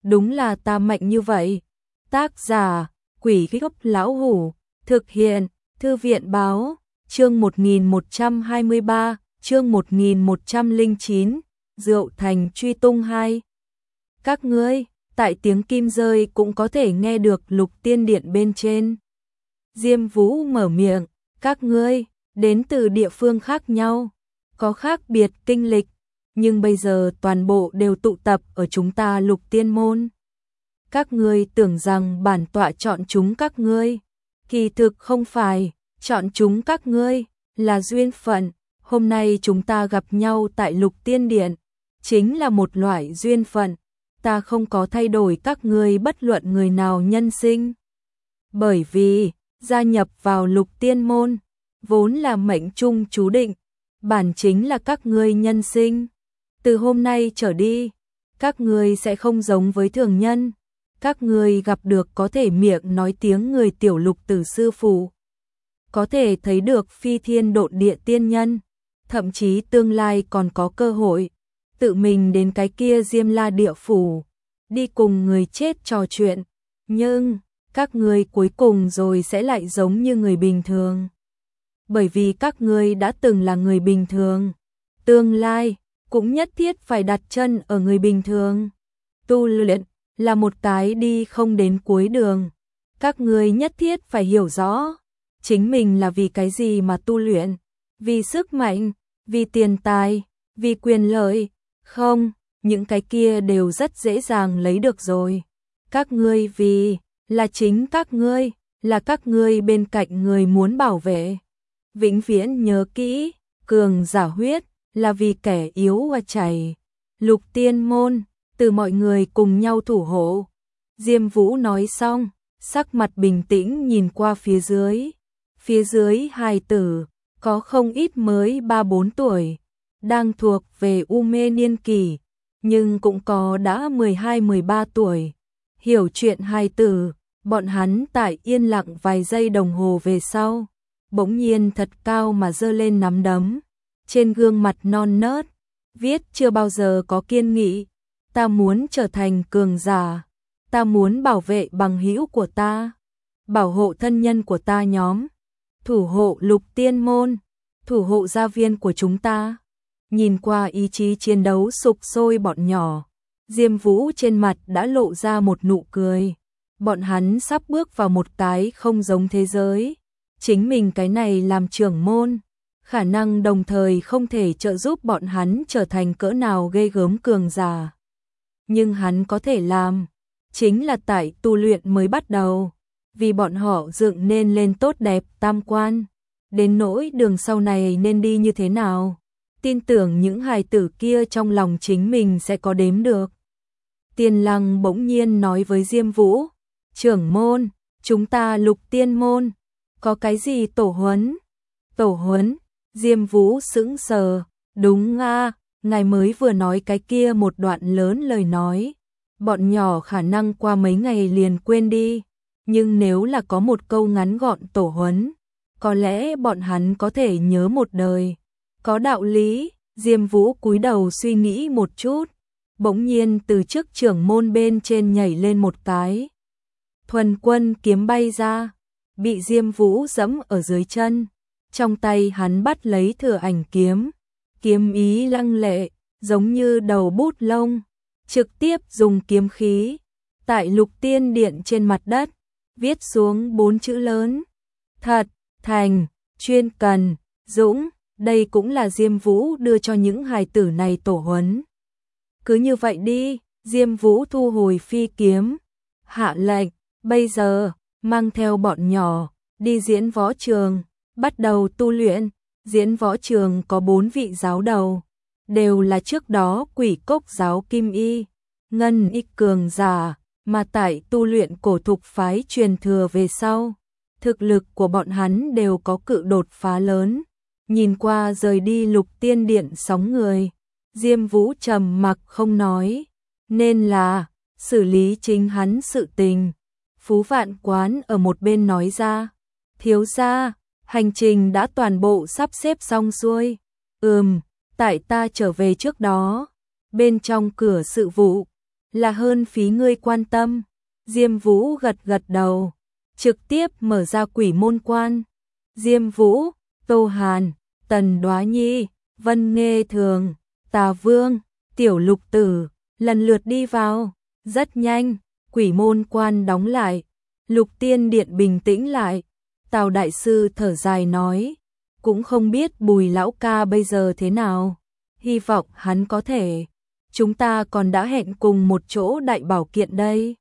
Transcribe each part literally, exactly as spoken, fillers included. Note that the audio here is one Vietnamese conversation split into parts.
đúng là ta mạnh như vậy. Tác giả, Quỷ Gốc Lão Hủ, thực hiện, Thư viện Báo, chương một nghìn một trăm hai mươi ba, chương một nghìn một trăm lẻ chín, Rượu Thành truy tung hai. Các ngươi, tại tiếng kim rơi cũng có thể nghe được Lục Tiên Điện bên trên. Diêm Vũ mở miệng, các ngươi, đến từ địa phương khác nhau, có khác biệt kinh lịch, nhưng bây giờ toàn bộ đều tụ tập ở chúng ta Lục Tiên môn. Các ngươi tưởng rằng bản tọa chọn chúng các ngươi, kỳ thực không phải, chọn chúng các ngươi là duyên phận, hôm nay chúng ta gặp nhau tại Lục Tiên Điện, chính là một loại duyên phận, ta không có thay đổi các ngươi bất luận người nào nhân sinh. Bởi vì, gia nhập vào Lục Tiên môn, vốn là mệnh trung chú định, bản chính là các ngươi nhân sinh. Từ hôm nay trở đi, các ngươi sẽ không giống với thường nhân, các ngươi gặp được có thể miệng nói tiếng người tiểu lục tử sư phụ, có thể thấy được phi thiên độn địa tiên nhân, thậm chí tương lai còn có cơ hội tự mình đến cái kia Diêm La địa phủ, đi cùng người chết trò chuyện, nhưng các ngươi cuối cùng rồi sẽ lại giống như người bình thường. Bởi vì các ngươi đã từng là người bình thường, tương lai cũng nhất thiết phải đặt chân ở người bình thường. Tu luyện là một cái đi không đến cuối đường, các ngươi nhất thiết phải hiểu rõ chính mình là vì cái gì mà tu luyện, vì sức mạnh, vì tiền tài, vì quyền lợi, không, những cái kia đều rất dễ dàng lấy được rồi. Các ngươi vì là chính các ngươi, là các ngươi bên cạnh người muốn bảo vệ. Vĩnh viễn nhớ kỹ, cường giả huyết là vì kẻ yếu và chảy. Lục Tiên môn, từ mọi người cùng nhau thủ hộ. Diêm Vũ nói xong, sắc mặt bình tĩnh nhìn qua phía dưới. Phía dưới hài tử, có không ít mới ba bốn tuổi, đang thuộc về u mê niên kỳ, nhưng cũng có đã mười hai mười ba tuổi. Hiểu chuyện hài tử, bọn hắn tại yên lặng vài giây đồng hồ về sau, bỗng nhiên thật cao mà giơ lên nắm đấm, trên gương mặt non nớt, viết chưa bao giờ có kiên nghị, ta muốn trở thành cường giả, ta muốn bảo vệ bằng hữu của ta, bảo hộ thân nhân của ta nhóm, thủ hộ Lục Tiên môn, thủ hộ gia viên của chúng ta. Nhìn qua ý chí chiến đấu sục sôi bọn nhỏ, Diêm Vũ trên mặt đã lộ ra một nụ cười. Bọn hắn sắp bước vào một cái không giống thế giới. Chính mình cái này làm trưởng môn, khả năng đồng thời không thể trợ giúp bọn hắn trở thành cỡ nào ghê gớm cường giả. Nhưng hắn có thể làm, chính là tại tu luyện mới bắt đầu, vì bọn họ dựng nên lên tốt đẹp tam quan. Đến nỗi đường sau này nên đi như thế nào, tin tưởng những hài tử kia trong lòng chính mình sẽ có đếm được. Tiên Lăng bỗng nhiên nói với Diêm Vũ, trưởng môn, chúng ta Lục Tiên môn, có cái gì tổ huấn? Tổ huấn? Diêm Vũ sững sờ, đúng a, ngài mới vừa nói cái kia một đoạn lớn lời nói, bọn nhỏ khả năng qua mấy ngày liền quên đi, nhưng nếu là có một câu ngắn gọn tổ huấn, có lẽ bọn hắn có thể nhớ một đời. Có đạo lý. Diêm Vũ cúi đầu suy nghĩ một chút, bỗng nhiên từ trước trưởng môn bên trên nhảy lên một cái. Thuần Quân kiếm bay ra, bị Diêm Vũ giẫm ở dưới chân, trong tay hắn bắt lấy Thừa Ảnh kiếm, kiếm ý lăng lệ, giống như đầu bút lông, trực tiếp dùng kiếm khí tại Lục Tiên Điện trên mặt đất viết xuống bốn chữ lớn: Thật, Thành, Chuyên, Cần, Dũng. Đây cũng là Diêm Vũ đưa cho những hài tử này tổ huấn. Cứ như vậy đi, Diêm Vũ thu hồi phi kiếm, hạ lệnh, bây giờ, mang theo bọn nhỏ, đi diễn võ trường, bắt đầu tu luyện. Diễn võ trường có bốn vị giáo đầu, đều là trước đó Quỷ Cốc giáo Kim Y, Ngân Y cường giả, mà tại tu luyện cổ thục phái truyền thừa về sau. Thực lực của bọn hắn đều có cự đột phá lớn. Nhìn qua rời đi Lục Tiên Điện sóng người, Diêm Vũ trầm mặc không nói, nên là xử lý chính hắn sự tình. Phú Vạn Quán ở một bên nói ra, thiếu gia, hành trình đã toàn bộ sắp xếp xong xuôi. Ừm, tại ta trở về trước đó, bên trong cửa sự vụ là hơn phí ngươi quan tâm. Diêm Vũ gật gật đầu, trực tiếp mở ra quỷ môn quan. Diêm Vũ, Tô Hàn, Tần Đoá Nhi, Vân Nghê Thường, Tà Vương, Tiểu Lục Tử, lần lượt đi vào. Rất nhanh, quỷ môn quan đóng lại, Lục Tiên Điện bình tĩnh lại. Tào Đại Sư thở dài nói, cũng không biết Bùi Lão Ca bây giờ thế nào, hy vọng hắn có thể. Chúng ta còn đã hẹn cùng một chỗ đại bảo kiện đây.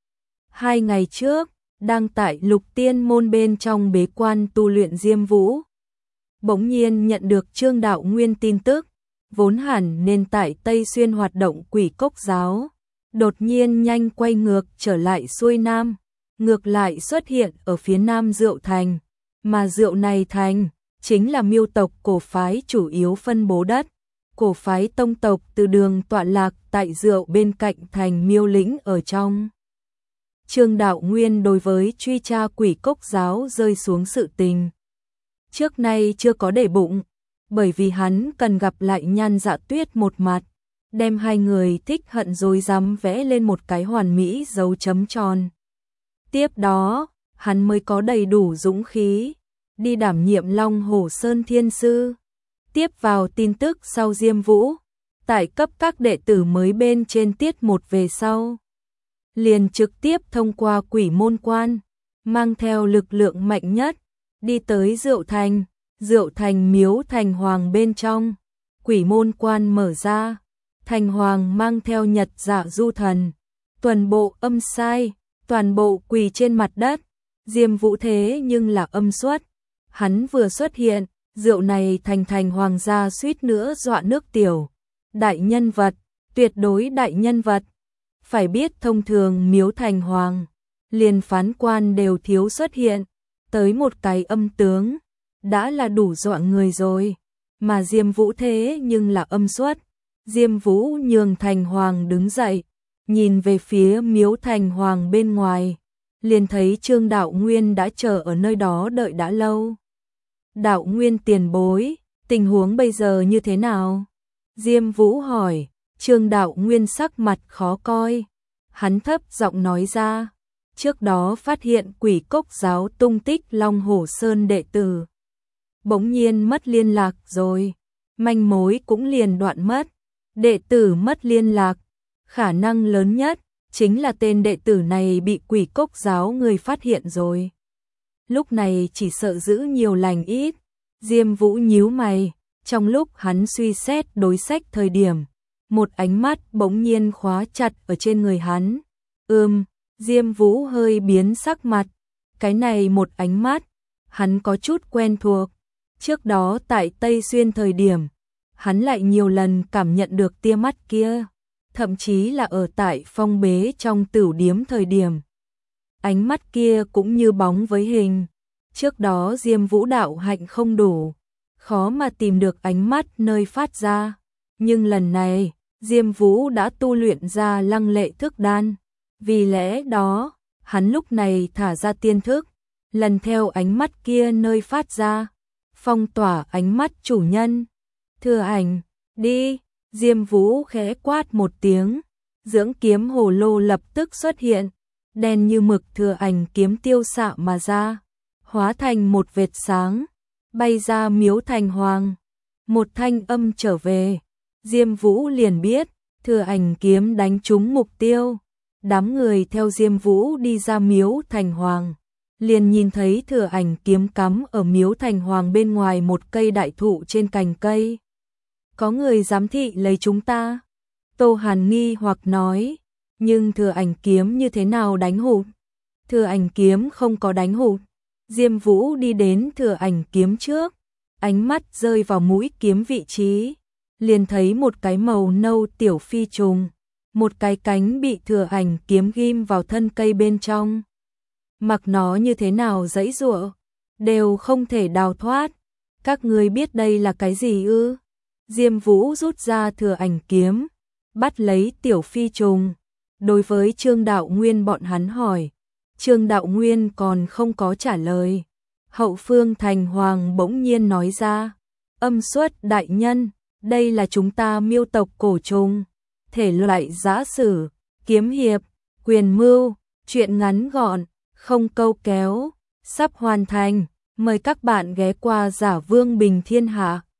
Hai ngày trước, đang tại Lục Tiên môn bên trong bế quan tu luyện Diêm Vũ, bỗng nhiên nhận được Trương Đạo Nguyên tin tức, vốn hẳn nên tại Tây Xuyên hoạt động Quỷ Cốc giáo, đột nhiên nhanh quay ngược trở lại xuôi nam, ngược lại xuất hiện ở phía nam Diệu Thành, mà Diệu này thành chính là Miêu tộc cổ phái chủ yếu phân bố đất. Cổ phái tông tộc từ đường tọa lạc tại Diệu bên cạnh thành Miêu lĩnh ở trong. Trương Đạo Nguyên đối với truy tra Quỷ Cốc giáo rơi xuống sự tình trước nay chưa có để bụng, bởi vì hắn cần gặp lại Nhan Dạ Tuyết một mặt, đem hai người thích hận rối rắm vẽ lên một cái hoàn mỹ dấu chấm tròn. Tiếp đó, hắn mới có đầy đủ dũng khí đi đảm nhiệm Long Hổ Sơn Thiên Sư. Tiếp vào tin tức sau Diêm Vũ, tại cấp các đệ tử mới bên trên tiết một về sau, liền trực tiếp thông qua quỷ môn quan, mang theo lực lượng mạnh nhất, đi tới Diệu Thành, Diệu Thành miếu Thành Hoàng bên trong. Quỷ môn quan mở ra, Thành Hoàng mang theo Nhật Dạ Du Thần, toàn bộ âm sai, toàn bộ quỳ trên mặt đất. Diêm Vũ thế nhưng là âm xuất, hắn vừa xuất hiện, Diệu này thành thành hoàng gia suýt nữa dọa nước tiểu. Đại nhân vật, tuyệt đối đại nhân vật. Phải biết thông thường miếu Thành Hoàng, liền phán quan đều thiếu xuất hiện, tới một cái âm tướng, đã là đủ dọa người rồi. Mà Diêm Vũ thế nhưng là âm xuất. Diêm Vũ nhường Thành Hoàng đứng dậy, nhìn về phía miếu Thành Hoàng bên ngoài, liền thấy Trương Đạo Nguyên đã chờ ở nơi đó đợi đã lâu. Đạo Nguyên tiền bối, tình huống bây giờ như thế nào? Diêm Vũ hỏi. Trương Đạo Nguyên sắc mặt khó coi, hắn thấp giọng nói ra, trước đó phát hiện Quỷ Cốc giáo tung tích Long Hổ Sơn đệ tử, bỗng nhiên mất liên lạc rồi, manh mối cũng liền đoạn mất. Đệ tử mất liên lạc, khả năng lớn nhất chính là tên đệ tử này bị Quỷ Cốc giáo người phát hiện rồi. Lúc này chỉ sợ giữ nhiều lành ít. Diêm Vũ nhíu mày, trong lúc hắn suy xét đối sách thời điểm, một ánh mắt bỗng nhiên khóa chặt ở trên người hắn. Ừm, Diêm Vũ hơi biến sắc mặt, cái này một ánh mắt, hắn có chút quen thuộc. Trước đó tại Tây Xuyên thời điểm, hắn lại nhiều lần cảm nhận được tia mắt kia, thậm chí là ở tại phong bế trong tửu điếm thời điểm. Ánh mắt kia cũng như bóng với hình. Trước đó Diêm Vũ đạo hạnh không đủ, khó mà tìm được ánh mắt nơi phát ra. Nhưng lần này, Diêm Vũ đã tu luyện ra lăng lệ thức đan. Vì lẽ đó, hắn lúc này thả ra tiên thức, lần theo ánh mắt kia nơi phát ra, phong tỏa ánh mắt chủ nhân. Thừa Ảnh, đi, Diêm Vũ khẽ quát một tiếng, dưỡng kiếm hồ lô lập tức xuất hiện, đen như mực Thừa Ảnh kiếm tiêu xạ mà ra, hóa thành một vệt sáng, bay ra miếu Thành Hoàng. Một thanh âm trở về, Diêm Vũ liền biết, Thừa Ảnh kiếm đánh trúng mục tiêu. Đám người theo Diêm Vũ đi ra miếu Thành Hoàng, liền nhìn thấy Thừa Ảnh kiếm cắm ở miếu Thành Hoàng bên ngoài một cây đại thụ trên cành cây. Có người giám thị lấy chúng ta. Tô Hàn nghi hoặc nói, nhưng Thừa Ảnh kiếm như thế nào đánh hụt? Thừa Ảnh kiếm không có đánh hụt. Diêm Vũ đi đến Thừa Ảnh kiếm trước, ánh mắt rơi vào mũi kiếm vị trí, liền thấy một cái màu nâu tiểu phi trùng, một cái cánh bị Thừa Ảnh kiếm ghim vào thân cây bên trong. Mặc nó như thế nào giãy giụa, đều không thể đào thoát. Các ngươi biết đây là cái gì ư? Diêm Vũ rút ra Thừa Ảnh kiếm, bắt lấy tiểu phi trùng, đối với Trương Đạo Nguyên bọn hắn hỏi. Trương Đạo Nguyên còn không có trả lời. Hậu phương Thành Hoàng bỗng nhiên nói ra, âm xuất đại nhân, đây là chúng ta Miêu tộc cổ trùng, thể loại giã sử, kiếm hiệp, quyền mưu, truyện ngắn gọn, không câu kéo, sắp hoàn thành. Mời các bạn ghé qua Giả Vương Bình Thiên Hạ.